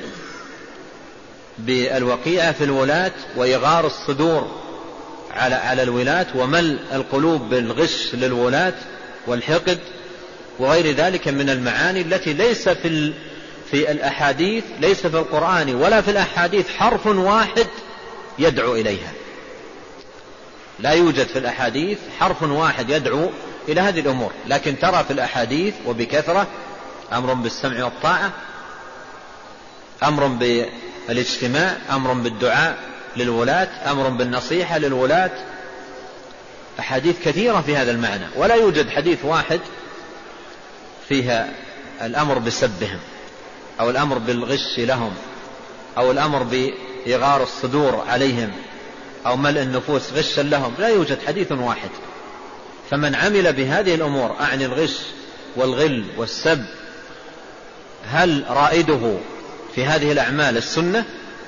بالوقيعة في الولاة وإغار الصدور على الولاة، وملء القلوب بالغش للولاة والحقد وغير ذلك من المعاني التي ليس في الأحاديث، ليس في القرآن ولا في الأحاديث حرف واحد يدعو إليها. لا يوجد في الأحاديث حرف واحد يدعو إلى هذه الأمور، لكن ترى في الأحاديث وبكثرة أمر بالسمع والطاعة، أمر بالاجتماع، أمر بالدعاء للولاة، أمر بالنصيحة للولاة، أحاديث كثيرة في هذا المعنى. ولا يوجد حديث واحد فيها الأمر بسبهم أو الأمر بالغش لهم أو الأمر بإغار الصدور عليهم أو ملء النفوس غشا لهم. لا يوجد حديث واحد. فمن عمل بهذه الأمور، أعني الغش والغل والسب، هل رائده في هذه الأعمال السنة؟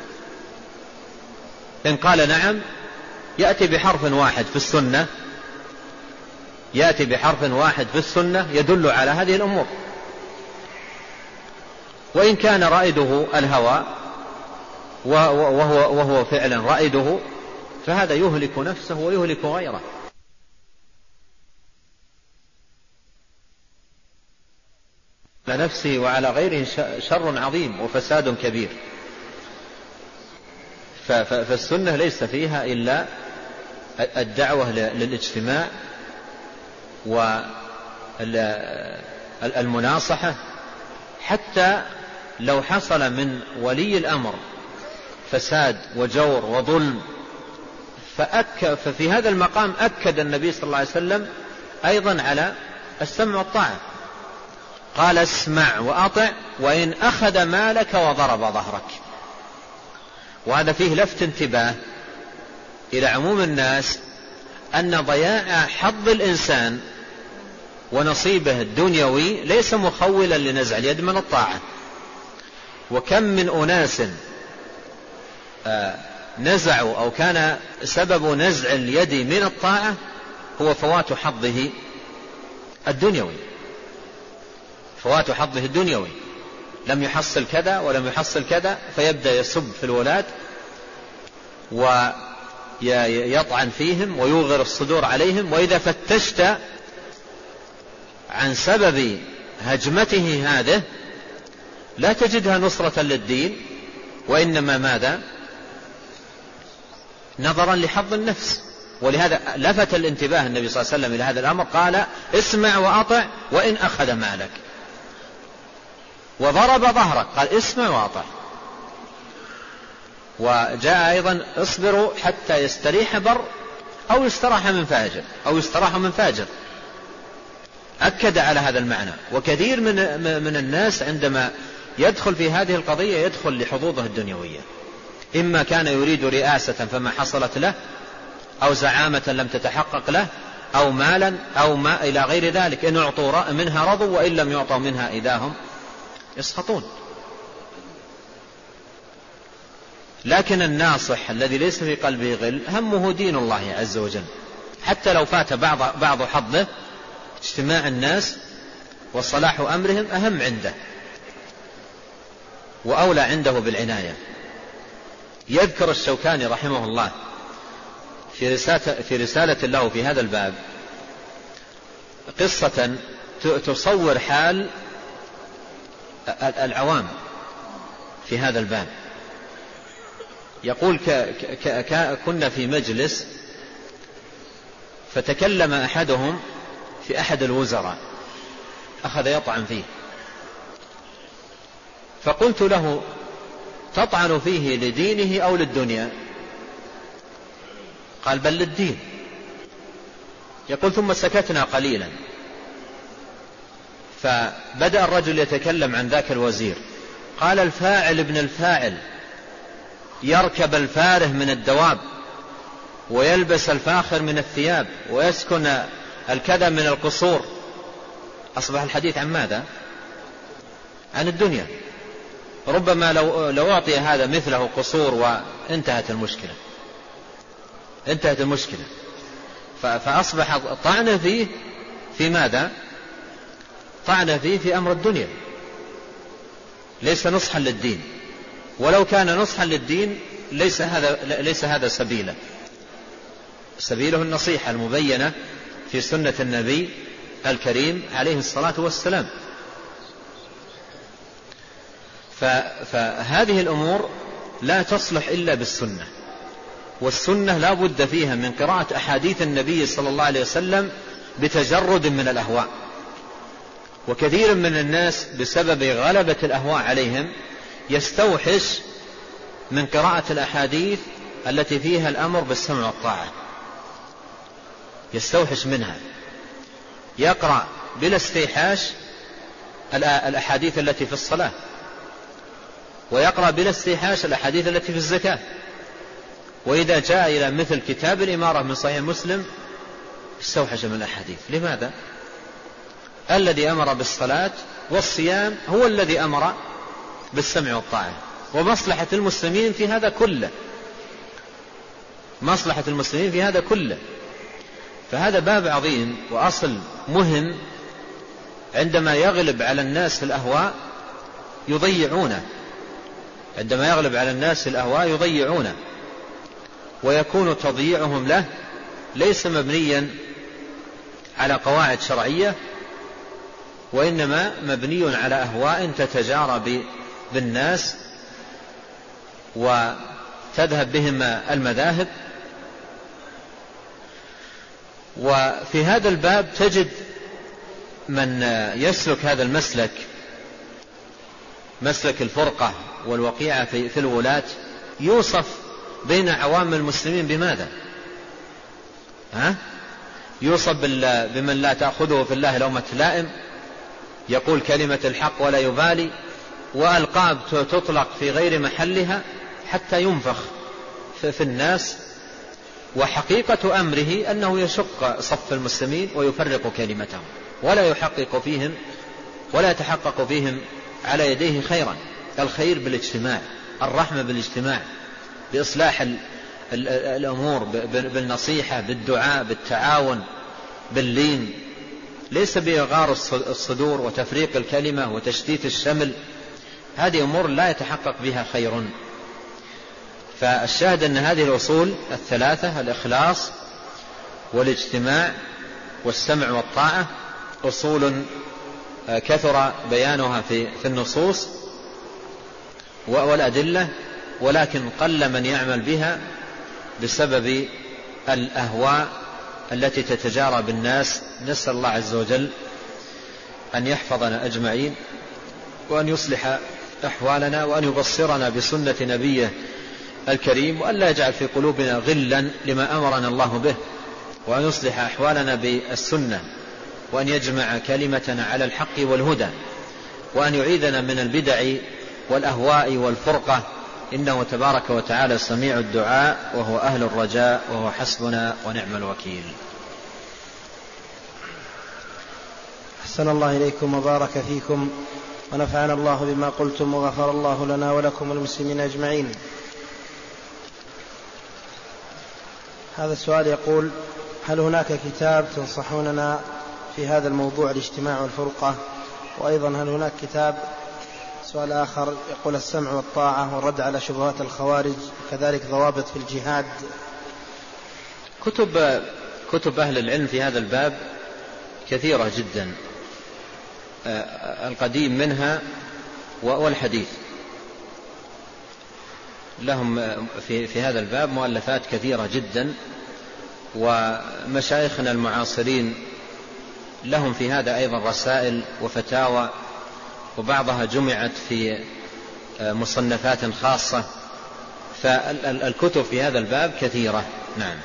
إن قال نعم، يأتي بحرف واحد في السنة، يأتي بحرف واحد في السنة يدل على هذه الأمور. وإن كان رائده الهوى وهو فعلا رائده، فهذا يهلك نفسه ويهلك غيره. على نفسه وعلى غيره شر عظيم وفساد كبير. فالسنة ليس فيها إلا الدعوة للاجتماع والمناصحة، حتى لو حصل من ولي الأمر فساد وجور وظلم، ففي هذا المقام أكد النبي صلى الله عليه وسلم أيضا على السمع والطاعة، قال اسمع وأطع وإن أخذ مالك وضرب ظهرك. وهذا فيه لفت انتباه إلى عموم الناس أن ضياع حظ الإنسان ونصيبه الدنيوي ليس مخولا لنزع اليد من الطاعة. وكم من أناس نزعوا أو كان سبب نزع اليد من الطاعة هو فوات حظه الدنيوي، فوات حظه الدنيوي، لم يحصل كذا ولم يحصل كذا، فيبدأ يسب في الولاة ويطعن فيهم ويوغر الصدور عليهم. وإذا فتشت عن سبب هجمته هذه لا تجدها نصرة للدين، وإنما ماذا؟ نظرا لحظ النفس. ولهذا لفت الانتباه النبي صلى الله عليه وسلم إلى هذا الأمر، قال اسمع وأطع وإن أخذ مالك، وضرب ظهرك قال اسمع وأطع. وجاء أيضا اصبروا حتى يستريح بر أو يستراح من فاجر، أو يستراح من فاجر، أكد على هذا المعنى. وكثير من الناس عندما يدخل في هذه القضية يدخل لحظوظه الدنيوية، إما كان يريد رئاسة فما حصلت له، أو زعامة لم تتحقق له، أو مالا، أو ما إلى غير ذلك. إن أعطوا منها رضوا، وإن لم يعطوا منها إذا هم يسخطون. لكن الناصح الذي ليس في قلبه غل همه دين الله عز وجل، حتى لو فات بعض حظه، اجتماع الناس وصلاح أمرهم أهم عنده وأولى عنده بالعناية. يذكر الشوكاني رحمه الله في رسالة له في هذا الباب قصة تصور حال العوام في هذا الباب. يقول كنا في مجلس فتكلم أحدهم في أحد الوزراء، أخذ يطعن فيه، فقلت له تطعن فيه لدينه أو للدنيا؟ قال بل للدين. يقول ثم سكتنا قليلا، فبدأ الرجل يتكلم عن ذاك الوزير، قال الفاعل ابن الفاعل يركب الفاره من الدواب ويلبس الفاخر من الثياب ويسكن الكذا من القصور. أصبح الحديث عن ماذا؟ عن الدنيا. ربما لو أعطي هذا مثله قصور وانتهت المشكلة، انتهت المشكلة. فأصبح طعن فيه في ماذا؟ طعن فيه في أمر الدنيا، ليس نصحا للدين. ولو كان نصحا للدين ليس هذا سبيله. سبيله النصيحة المبينة في سنة النبي الكريم عليه الصلاة والسلام. فهذه الأمور لا تصلح إلا بالسنة، والسنة لا بد فيها من قراءة أحاديث النبي صلى الله عليه وسلم بتجرد من الأهواء. وكثير من الناس بسبب غلبة الأهواء عليهم يستوحش من قراءة الأحاديث التي فيها الأمر بالسمع والطاعة، يستوحش منها، يقرأ بلا استيحاش الأحاديث التي في الصلاة، ويقرأ بلا استيحاش الأحاديث التي في الزكاة. وإذا جاء إلى مثل كتاب الإمارة من صحيح مسلم استوحش من الأحاديث. لماذا؟ الذي أمر بالصلاة والصيام هو الذي أمر بالسمع والطاعة، ومصلحة المسلمين في هذا كله، مصلحة المسلمين في هذا كله. فهذا باب عظيم وأصل مهم، عندما يغلب على الناس الأهواء يضيعونه، عندما يغلب على الناس الأهواء يضيعونه، ويكون تضييعهم له ليس مبنيا على قواعد شرعية، وإنما مبني على أهواء تتجارى بالناس وتذهب بهم المذاهب. وفي هذا الباب تجد من يسلك هذا المسلك، مسلك الفرقة والوقيعة في الولاة، يوصف بين عوام المسلمين بماذا؟ يوصف بمن لا تأخذه في الله لومة لائم، يقول كلمة الحق ولا يبالي، وألقاب تطلق في غير محلها حتى ينفخ في الناس. وحقيقة أمره أنه يشق صف المسلمين ويفرق كلمتهم، ولا يحقق فيهم ولا يتحقق فيهم على يديه خيرا. الخير بالاجتماع، الرحمة بالاجتماع، بإصلاح الأمور، بالنصيحة، بالدعاء، بالتعاون، باللين، ليس بإغار الصدور وتفريق الكلمة وتشتيت الشمل. هذه أمور لا يتحقق بها خير. فالشاهد أن هذه الأصول الثلاثة، الإخلاص والاجتماع والسمع والطاعة، أصول كثر بيانها في النصوص والأدلة، ولكن قل من يعمل بها بسبب الأهواء التي تتجارى بالناس. نسأل الله عز وجل أن يحفظنا أجمعين، وأن يصلح أحوالنا، وأن يبصرنا بسنة نبيه الكريم، وأن لا يجعل في قلوبنا غلا لما أمرنا الله به، وأن يصلح أحوالنا بالسنة، وأن يجمع كلمتنا على الحق والهدى، وأن يعيذنا من البدع والأهواء والفرقة، إنه تبارك وتعالى سميع الدعاء، وهو أهل الرجاء، وهو حسبنا ونعم الوكيل. أحسن الله إليكم وبارك فيكم، ونفعنا الله بما قلتم، وغفر الله لنا ولكم والمسلمين أجمعين. هذا السؤال يقول: هل هناك كتاب تنصحوننا في هذا الموضوع، الاجتماع والفرقة؟ وأيضا هل هناك كتاب، سؤال آخر يقول: السمع والطاعة والرد على شبهات الخوارج، كذلك ضوابط في الجهاد. كتب أهل العلم في هذا الباب كثيرة جدا، القديم منها والحديث، لهم في هذا الباب مؤلفات كثيرة جدا، ومشايخنا المعاصرين لهم في هذا أيضا رسائل وفتاوى، وبعضها جمعت في مصنفات خاصة. فالكتب في هذا الباب كثيرة. نعم.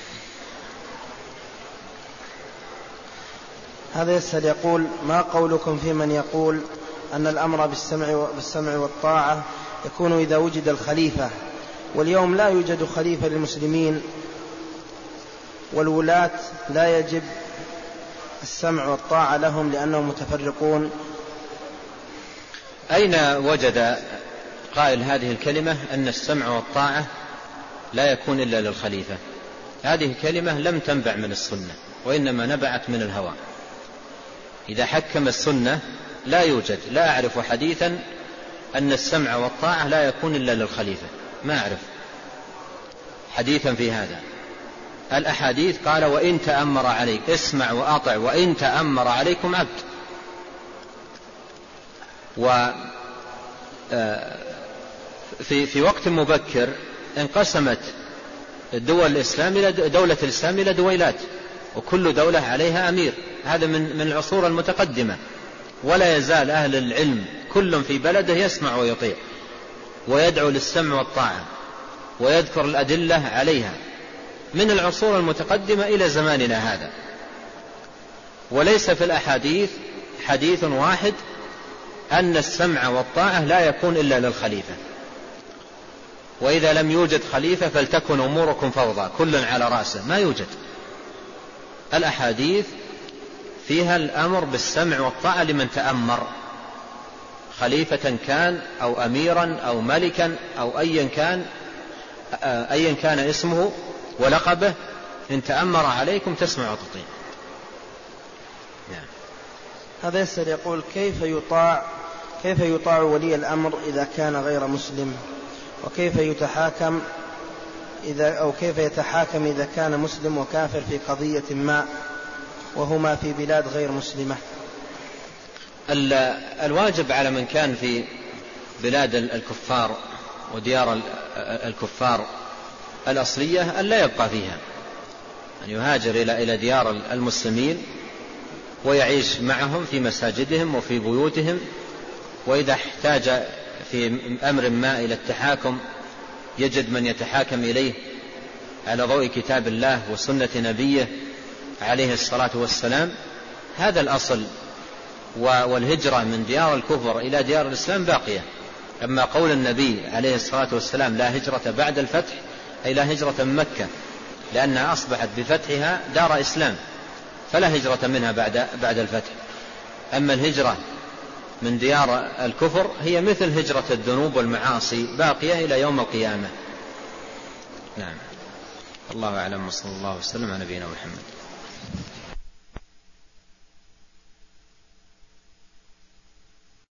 هذا يسأل يقول: ما قولكم في من يقول أن الأمر بالسمع والطاعة يكون إذا وجد الخليفة، واليوم لا يوجد خليفة للمسلمين، والولاة لا يجب السمع والطاعة لهم لأنهم متفرقون؟ أين وجد قائل هذه الكلمة أن السمع والطاعة لا يكون إلا للخليفة؟ هذه كلمة لم تنبع من السنة، وإنما نبعت من الهوى. إذا حكم السنة لا يوجد، لا أعرف حديثا أن السمع والطاعة لا يكون إلا للخليفة، ما أعرف حديثا في هذا. الأحاديث قال: وإن تأمر عليك، اسمع وأطع، وإن تأمر عليكم عبد. في وقت مبكر انقسمت دولة الإسلام إلى دويلات، وكل دولة عليها أمير. هذا من العصور المتقدمة، ولا يزال أهل العلم كل في بلده يسمع ويطيع، ويدعو للسمع والطاعة، ويذكر الأدلة عليها، من العصور المتقدمة إلى زماننا هذا. وليس في الأحاديث حديث واحد أن السمع والطاعة لا يكون إلا للخليفة. وإذا لم يوجد خليفة فلتكن أموركم فوضى، كل على رأسه، ما يوجد. الأحاديث فيها الأمر بالسمع والطاعة لمن تأمر، خليفة كان أو أميرا أو ملكا أو أيا كان اسمه ولقبه، إن تأمر عليكم تسمع وتطيع. هذا يسأل يقول كيف يطاع ولي الأمر إذا كان غير مسلم، وكيف يتحاكم إذا كان مسلم وكافر في قضية ما وهما في بلاد غير مسلمة؟ الواجب على من كان في بلاد الكفار وديار الكفار الأصلية أن لا يبقى فيها، أن يهاجر إلى ديار المسلمين ويعيش معهم في مساجدهم وفي بيوتهم، وإذا احتاج في أمر ما إلى التحاكم يجد من يتحاكم إليه على ضوء كتاب الله وسنة نبيه عليه الصلاة والسلام. هذا الأصل، والهجرة من ديار الكفر إلى ديار الإسلام باقية. أما قول النبي عليه الصلاة والسلام لا هجرة بعد الفتح، أي لا هجرة من مكة، لأنها أصبحت بفتحها دار إسلام فلا هجرة منها بعد الفتح. أما الهجرة من ديار الكفر هي مثل هجرة الذنوب والمعاصي باقية إلى يوم القيامة. نعم. الله أعلم، وصلى الله وسلم على نبينا محمد.